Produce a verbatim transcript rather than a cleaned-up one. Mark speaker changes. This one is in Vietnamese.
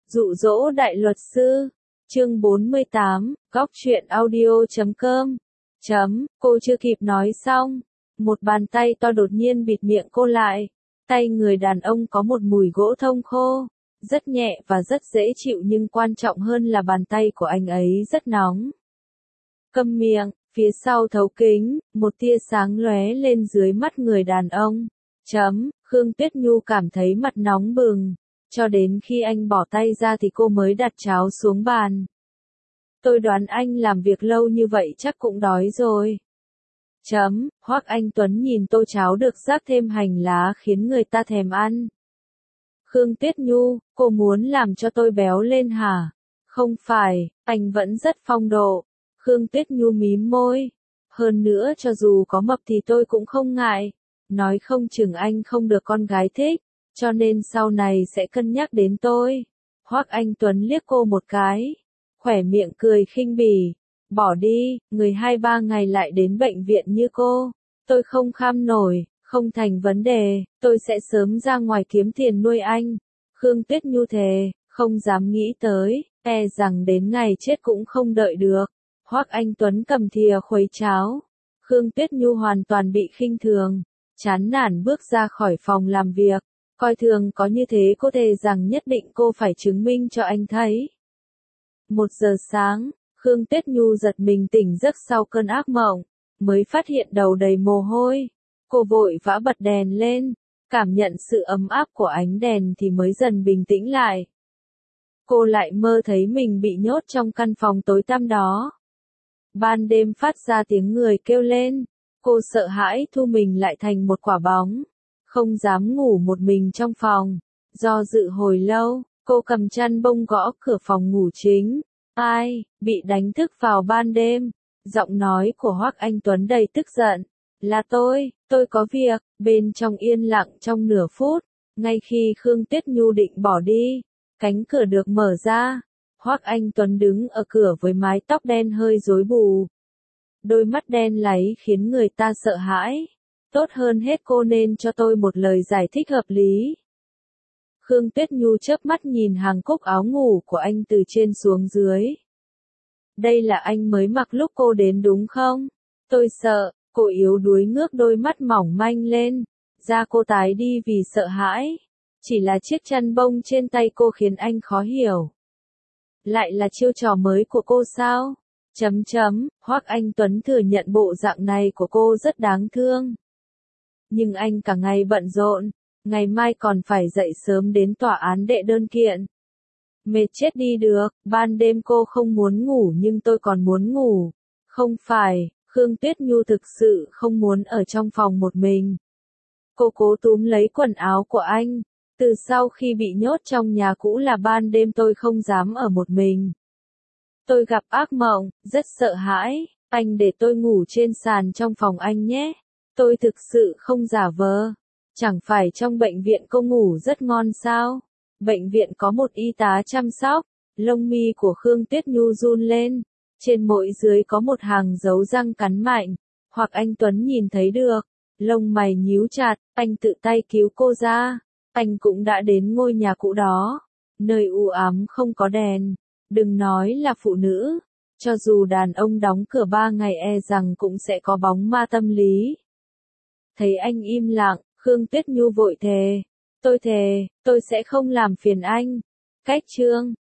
Speaker 1: Dụ dỗ đại luật sư, chương bốn mươi tám, góc truyện audio chấm com. Chấm, cô chưa kịp nói xong, một bàn tay to đột nhiên bịt miệng cô lại. Tay người đàn ông có một mùi gỗ thông khô, rất nhẹ và rất dễ chịu, nhưng quan trọng hơn là bàn tay của anh ấy rất nóng. Câm miệng, phía sau thấu kính, một tia sáng lóe lên dưới mắt người đàn ông. Chấm, Khương Tuyết Nhu cảm thấy mặt nóng bừng, cho đến khi anh bỏ tay ra thì cô mới đặt cháo xuống bàn. Tôi đoán anh làm việc lâu như vậy chắc cũng đói rồi. Chấm, Hoắc Anh Tuấn nhìn tô cháo được rắc thêm hành lá khiến người ta thèm ăn. Khương Tuyết Nhu, cô muốn làm cho tôi béo lên hả? Không phải, anh vẫn rất phong độ. Khương Tuyết Nhu mím môi. Hơn nữa cho dù có mập thì tôi cũng không ngại. Nói không chừng anh không được con gái thích, cho nên sau này sẽ cân nhắc đến tôi. Hoắc Anh Tuấn liếc cô một cái, khỏe miệng cười khinh bỉ. Bỏ đi, người hai ba ngày lại đến bệnh viện như cô. Tôi không kham nổi, không thành vấn đề, tôi sẽ sớm ra ngoài kiếm tiền nuôi anh. Khương Tuyết Nhu thề, không dám nghĩ tới, e rằng đến ngày chết cũng không đợi được. Hoắc Anh Tuấn cầm thìa khuấy cháo. Khương Tuyết Nhu hoàn toàn bị khinh thường, chán nản bước ra khỏi phòng làm việc. Coi thường có như thế cô thề rằng nhất định cô phải chứng minh cho anh thấy. Một giờ sáng, Khương Tuyết Nhu giật mình tỉnh giấc sau cơn ác mộng, mới phát hiện đầu đầy mồ hôi. Cô vội vã bật đèn lên, cảm nhận sự ấm áp của ánh đèn thì mới dần bình tĩnh lại. Cô lại mơ thấy mình bị nhốt trong căn phòng tối tăm đó. Ban đêm phát ra tiếng người kêu lên, cô sợ hãi thu mình lại thành một quả bóng, không dám ngủ một mình trong phòng. Do dự hồi lâu, cô cầm chăn bông gõ cửa phòng ngủ chính. Ai, bị đánh thức vào ban đêm? Giọng nói của Hoắc Anh Tuấn đầy tức giận. Là tôi, tôi có việc. Bên trong yên lặng trong nửa phút, ngay khi Khương Tuyết Nhu định bỏ đi, cánh cửa được mở ra. Hoắc Anh Tuấn đứng ở cửa với mái tóc đen hơi rối bù. Đôi mắt đen láy khiến người ta sợ hãi. Tốt hơn hết cô nên cho tôi một lời giải thích hợp lý. Khương Tuyết Nhu chớp mắt nhìn hàng cúc áo ngủ của anh từ trên xuống dưới. Đây là anh mới mặc lúc cô đến đúng không? Tôi sợ. Cô yếu đuối ngước đôi mắt mỏng manh lên. Da cô tái đi vì sợ hãi. Chỉ là chiếc chăn bông trên tay cô khiến anh khó hiểu. Lại là chiêu trò mới của cô sao? Chấm chấm, Hoắc Anh Tuấn thừa nhận bộ dạng này của cô rất đáng thương. Nhưng anh cả ngày bận rộn, ngày mai còn phải dậy sớm đến tòa án đệ đơn kiện. Mệt chết đi được, ban đêm cô không muốn ngủ nhưng tôi còn muốn ngủ. Không phải, Khương Tuyết Nhu thực sự không muốn ở trong phòng một mình. Cô cố túm lấy quần áo của anh. Từ sau khi bị nhốt trong nhà cũ là ban đêm tôi không dám ở một mình. Tôi gặp ác mộng, rất sợ hãi. Anh để tôi ngủ trên sàn trong phòng anh nhé. Tôi thực sự không giả vờ. Chẳng phải trong bệnh viện cô ngủ rất ngon sao? Bệnh viện có một y tá chăm sóc. Lông mi của Khương Tuyết Nhu run lên. Trên môi dưới có một hàng dấu răng cắn mạnh. Hoặc anh Tuấn nhìn thấy được. Lông mày nhíu chặt, anh tự tay cứu cô ra. Anh cũng đã đến ngôi nhà cũ đó. Nơi u ám không có đèn. Đừng nói là phụ nữ. Cho dù đàn ông đóng cửa ba ngày e rằng cũng sẽ có bóng ma tâm lý. Thấy anh im lặng, Khương Tuyết Nhu vội thề. Tôi thề, tôi sẽ không làm phiền anh. Cách chương.